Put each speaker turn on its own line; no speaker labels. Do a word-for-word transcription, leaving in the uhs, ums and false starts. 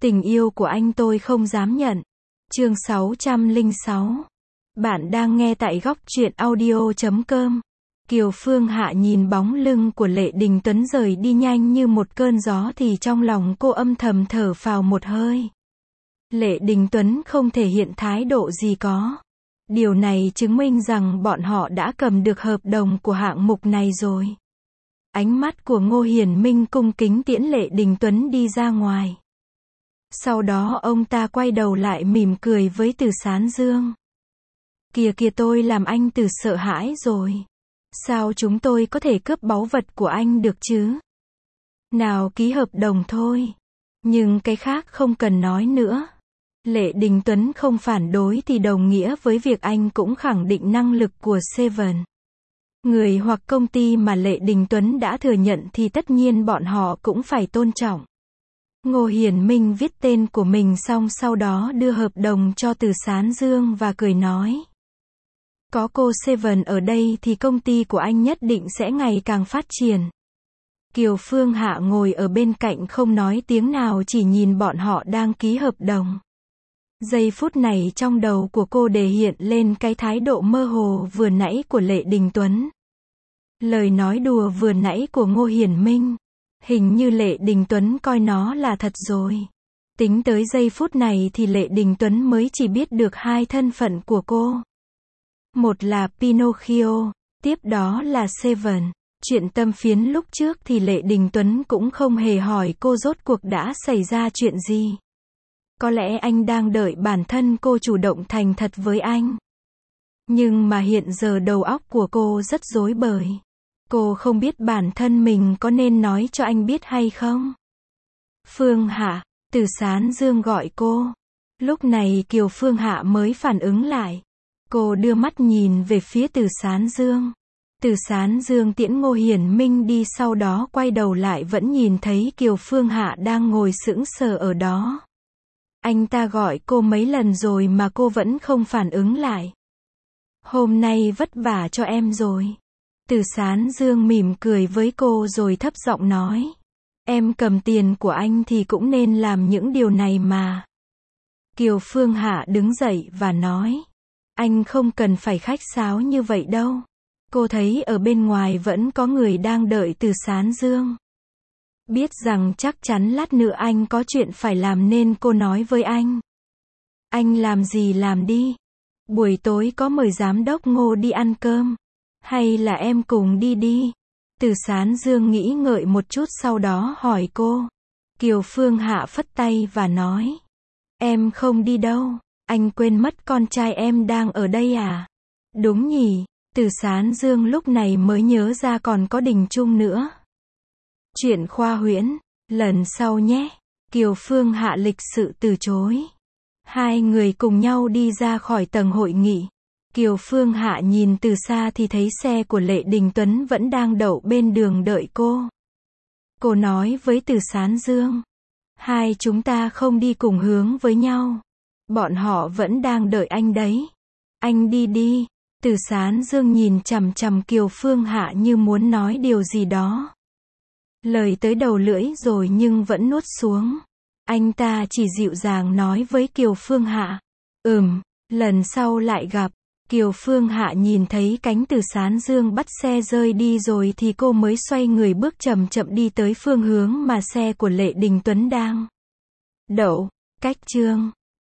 Tình yêu của anh tôi không dám nhận. Chương sáu trăm lẻ sáu. Bạn đang nghe tại góc truyện audio chấm com. Kiều Phương Hạ nhìn bóng lưng của Lệ Đình Tuấn rời đi nhanh như một cơn gió thì trong lòng cô âm thầm thở phào một hơi. Lệ Đình Tuấn không thể hiện thái độ gì có. Điều này chứng minh rằng bọn họ đã cầm được hợp đồng của hạng mục này rồi. Ánh mắt của Ngô Hiển Minh cung kính tiễn Lệ Đình Tuấn đi ra ngoài. Sau đó ông ta quay đầu lại mỉm cười với Từ Sán Dương. Kìa kìa, tôi làm anh Từ sợ hãi rồi. Sao chúng tôi có thể cướp báu vật của anh được chứ? Nào, ký hợp đồng thôi. Nhưng cái khác không cần nói nữa. Lệ Đình Tuấn không phản đối thì đồng nghĩa với việc anh cũng khẳng định năng lực của Seven. Người hoặc công ty mà Lệ Đình Tuấn đã thừa nhận thì tất nhiên bọn họ cũng phải tôn trọng. Ngô Hiển Minh viết tên của mình xong sau đó đưa hợp đồng cho Từ Sán Dương và cười nói. Có cô Seven ở đây thì công ty của anh nhất định sẽ ngày càng phát triển. Kiều Phương Hạ ngồi ở bên cạnh không nói tiếng nào, chỉ nhìn bọn họ đang ký hợp đồng. Giây phút này trong đầu của cô đề hiện lên cái thái độ mơ hồ vừa nãy của Lệ Đình Tuấn. Lời nói đùa vừa nãy của Ngô Hiển Minh. Hình như Lệ Đình Tuấn coi nó là thật rồi. Tính tới giây phút này thì Lệ Đình Tuấn mới chỉ biết được hai thân phận của cô. Một là Pinocchio, tiếp đó là Seven. Chuyện tâm phiến lúc trước thì Lệ Đình Tuấn cũng không hề hỏi cô rốt cuộc đã xảy ra chuyện gì. Có lẽ anh đang đợi bản thân cô chủ động thành thật với anh. Nhưng mà hiện giờ đầu óc của cô rất rối bời. Cô không biết bản thân mình có nên nói cho anh biết hay không. Phương Hạ, Từ Sán Dương gọi cô. Lúc này Kiều Phương Hạ mới phản ứng lại. Cô đưa mắt nhìn về phía Từ Sán Dương. Từ Sán Dương tiễn Ngô Hiển Minh đi, sau đó quay đầu lại vẫn nhìn thấy Kiều Phương Hạ đang ngồi sững sờ ở đó. Anh ta gọi cô mấy lần rồi mà cô vẫn không phản ứng lại. Hôm nay vất vả cho em rồi. Từ Sán Dương mỉm cười với cô rồi thấp giọng nói. Em cầm tiền của anh thì cũng nên làm những điều này mà. Kiều Phương Hạ đứng dậy và nói. Anh không cần phải khách sáo như vậy đâu. Cô thấy ở bên ngoài vẫn có người đang đợi Từ Sán Dương. Biết rằng chắc chắn lát nữa anh có chuyện phải làm nên cô nói với anh. Anh làm gì làm đi. Buổi tối có mời giám đốc Ngô đi ăn cơm. Hay là em cùng đi đi. Từ Sán Dương nghĩ ngợi một chút sau đó hỏi cô. Kiều Phương Hạ phất tay và nói. Em không đi đâu. Anh quên mất con trai em đang ở đây à? Đúng nhỉ. Từ Sán Dương lúc này mới nhớ ra còn có Đình Trung nữa. Chuyện khoa huyễn, lần sau nhé. Kiều Phương Hạ lịch sự từ chối. Hai người cùng nhau đi ra khỏi tầng hội nghị. Kiều Phương Hạ nhìn từ xa thì thấy xe của Lệ Đình Tuấn vẫn đang đậu bên đường đợi cô. Cô nói với Từ Sán Dương. Hai chúng ta không đi cùng hướng với nhau. Bọn họ vẫn đang đợi anh đấy. Anh đi đi. Từ Sán Dương nhìn chằm chằm Kiều Phương Hạ như muốn nói điều gì đó. Lời tới đầu lưỡi rồi nhưng vẫn nuốt xuống. Anh ta chỉ dịu dàng nói với Kiều Phương Hạ. Ừm, lần sau lại gặp. Kiều Phương Hạ nhìn thấy cánh Từ Sán Dương bắt xe rơi đi rồi thì cô mới xoay người bước chậm chậm đi tới phương hướng mà xe của Lệ Đình Tuấn đang đậu. Cách chương